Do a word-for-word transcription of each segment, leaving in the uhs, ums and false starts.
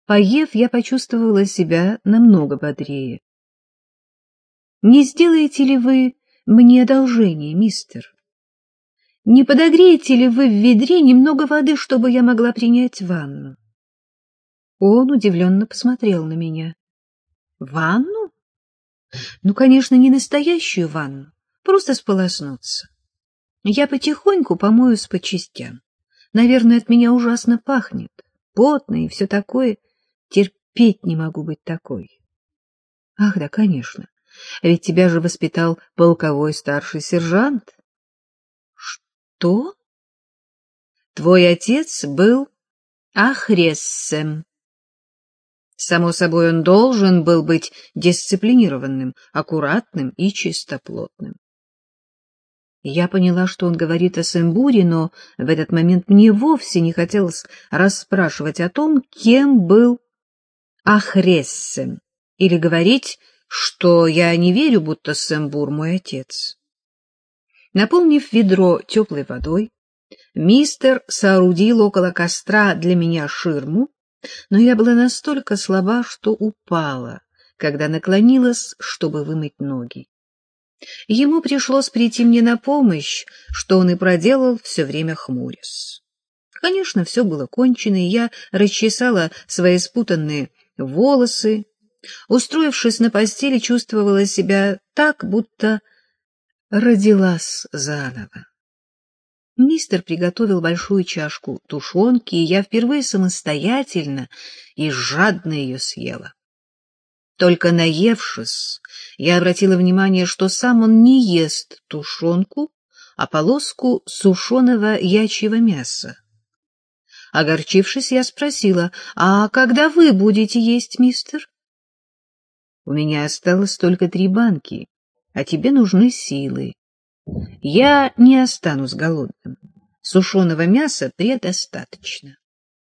Поев, я почувствовала себя намного бодрее. — Не сделаете ли вы мне одолжение, мистер? Не подогреете ли вы в ведре немного воды, чтобы я могла принять ванну? Он удивленно посмотрел на меня. — Ванну? Ну, конечно, не настоящую ванну, просто сполоснуться. Я потихоньку помоюсь по частям. Наверное, от меня ужасно пахнет, потно и все такое. Терпеть не могу быть такой. Ах, да, конечно, ведь тебя же воспитал полковой старший сержант. Что? Твой отец был ахрессем. Само собой, он должен был быть дисциплинированным, аккуратным и чистоплотным. Я поняла, что он говорит о Сембуре, но в этот момент мне вовсе не хотелось расспрашивать о том, кем был ахрессем, или говорить, что я не верю, будто Сембур мой отец. Наполнив ведро теплой водой, мистер соорудил около костра для меня ширму, но я была настолько слаба, что упала, когда наклонилась, чтобы вымыть ноги. Ему пришлось прийти мне на помощь, что он и проделал, все время хмурясь. Конечно, все было кончено, и я расчесала свои спутанные волосы. Устроившись на постели, чувствовала себя так, будто родилась заново. Мистер приготовил большую чашку тушенки, и я впервые самостоятельно и жадно ее съела. Только наевшись, я обратила внимание, что сам он не ест тушенку, а полоску сушеного ячьего мяса. Огорчившись, я спросила: «А когда вы будете есть, мистер?» «У меня осталось только три банки, а тебе нужны силы. Я не останусь голодным. Сушеного мяса предостаточно».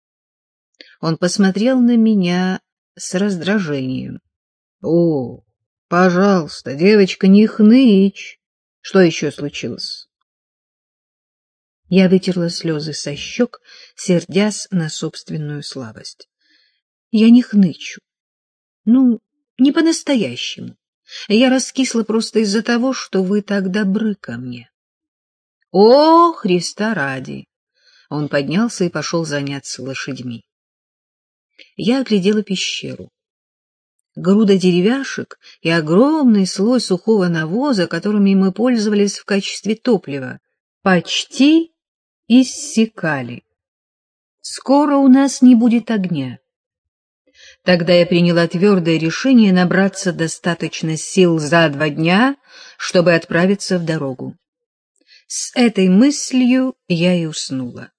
Он посмотрел на меня с раздражением. — О, пожалуйста, девочка, не хнычь. Что еще случилось? Я вытерла слезы со щек, сердясь на собственную слабость. Я не хнычу. Ну, не по-настоящему. Я раскисла просто из-за того, что вы так добры ко мне. О, Христа ради! Он поднялся и пошел заняться лошадьми. Я оглядела пещеру. Груда деревяшек и огромный слой сухого навоза, которыми мы пользовались в качестве топлива, почти иссякали. Скоро у нас не будет огня. Тогда я приняла твердое решение набраться достаточно сил за два дня, чтобы отправиться в дорогу. С этой мыслью я и уснула.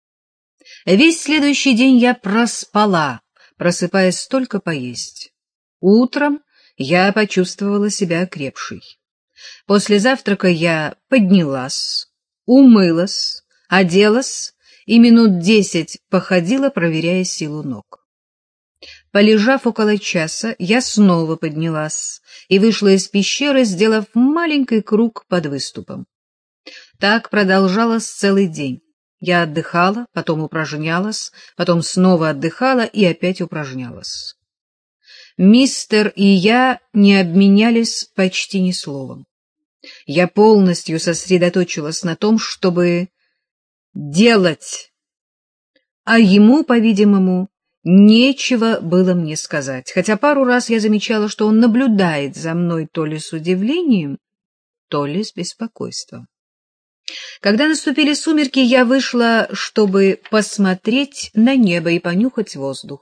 Весь следующий день я проспала, просыпаясь только поесть. Утром я почувствовала себя окрепшей. После завтрака я поднялась, умылась, оделась и минут десять походила, проверяя силу ног. Полежав около часа, я снова поднялась и вышла из пещеры, сделав маленький круг под выступом. Так продолжалось целый день. Я отдыхала, потом упражнялась, потом снова отдыхала и опять упражнялась. Мистер и я не обменялись почти ни словом. Я полностью сосредоточилась на том, чтобы делать, а ему, по-видимому, нечего было мне сказать, хотя пару раз я замечала, что он наблюдает за мной то ли с удивлением, то ли с беспокойством. Когда наступили сумерки, я вышла, чтобы посмотреть на небо и понюхать воздух.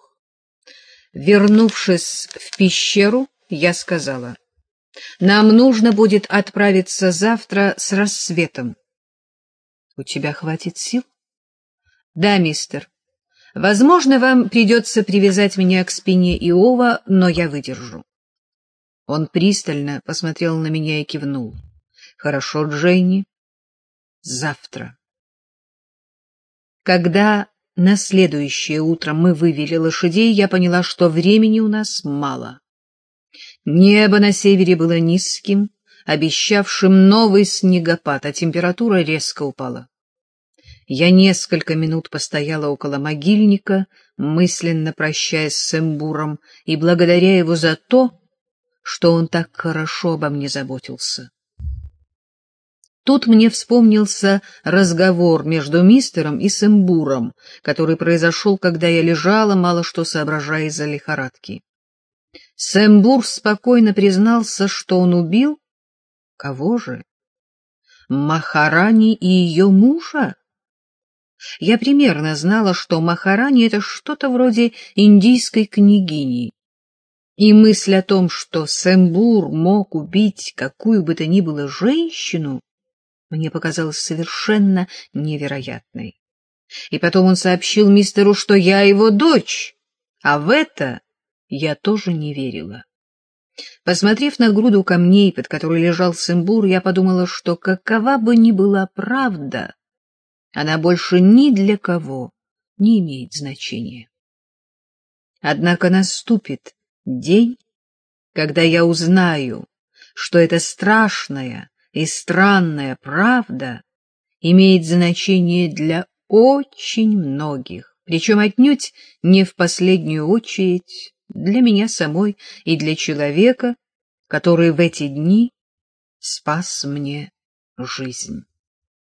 Вернувшись в пещеру, я сказала: «Нам нужно будет отправиться завтра с рассветом». «У тебя хватит сил?» «Да, мистер. Возможно, вам придется привязать меня к спине Иова, но я выдержу». Он пристально посмотрел на меня и кивнул. «Хорошо, Дженни. Завтра». Когда на следующее утро мы вывели лошадей, я поняла, что времени у нас мало. Небо на севере было низким, обещавшим новый снегопад, а температура резко упала. Я несколько минут постояла около могильника, мысленно прощаясь с Эмбуром и благодаря его за то, что он так хорошо обо мне заботился. Тут мне вспомнился разговор между мистером и Сэмбуром, который произошел, когда я лежала, мало что соображая из-за лихорадки. Сэмбур спокойно признался, что он убил... Кого же? Махарани и ее мужа? Я примерно знала, что Махарани — это что-то вроде индийской княгини. И мысль о том, что Сэмбур мог убить какую бы то ни было женщину, мне показалась совершенно невероятной. И потом он сообщил мистеру, что я его дочь, а в это я тоже не верила. Посмотрев на груду камней, под которой лежал Сэмбур, я подумала, что какова бы ни была правда, она больше ни для кого не имеет значения. Однако наступит день, когда я узнаю, что эта страшная и странная правда имеет значение для очень многих, причем отнюдь не в последнюю очередь для меня самой и для человека, который в эти дни спас мне жизнь.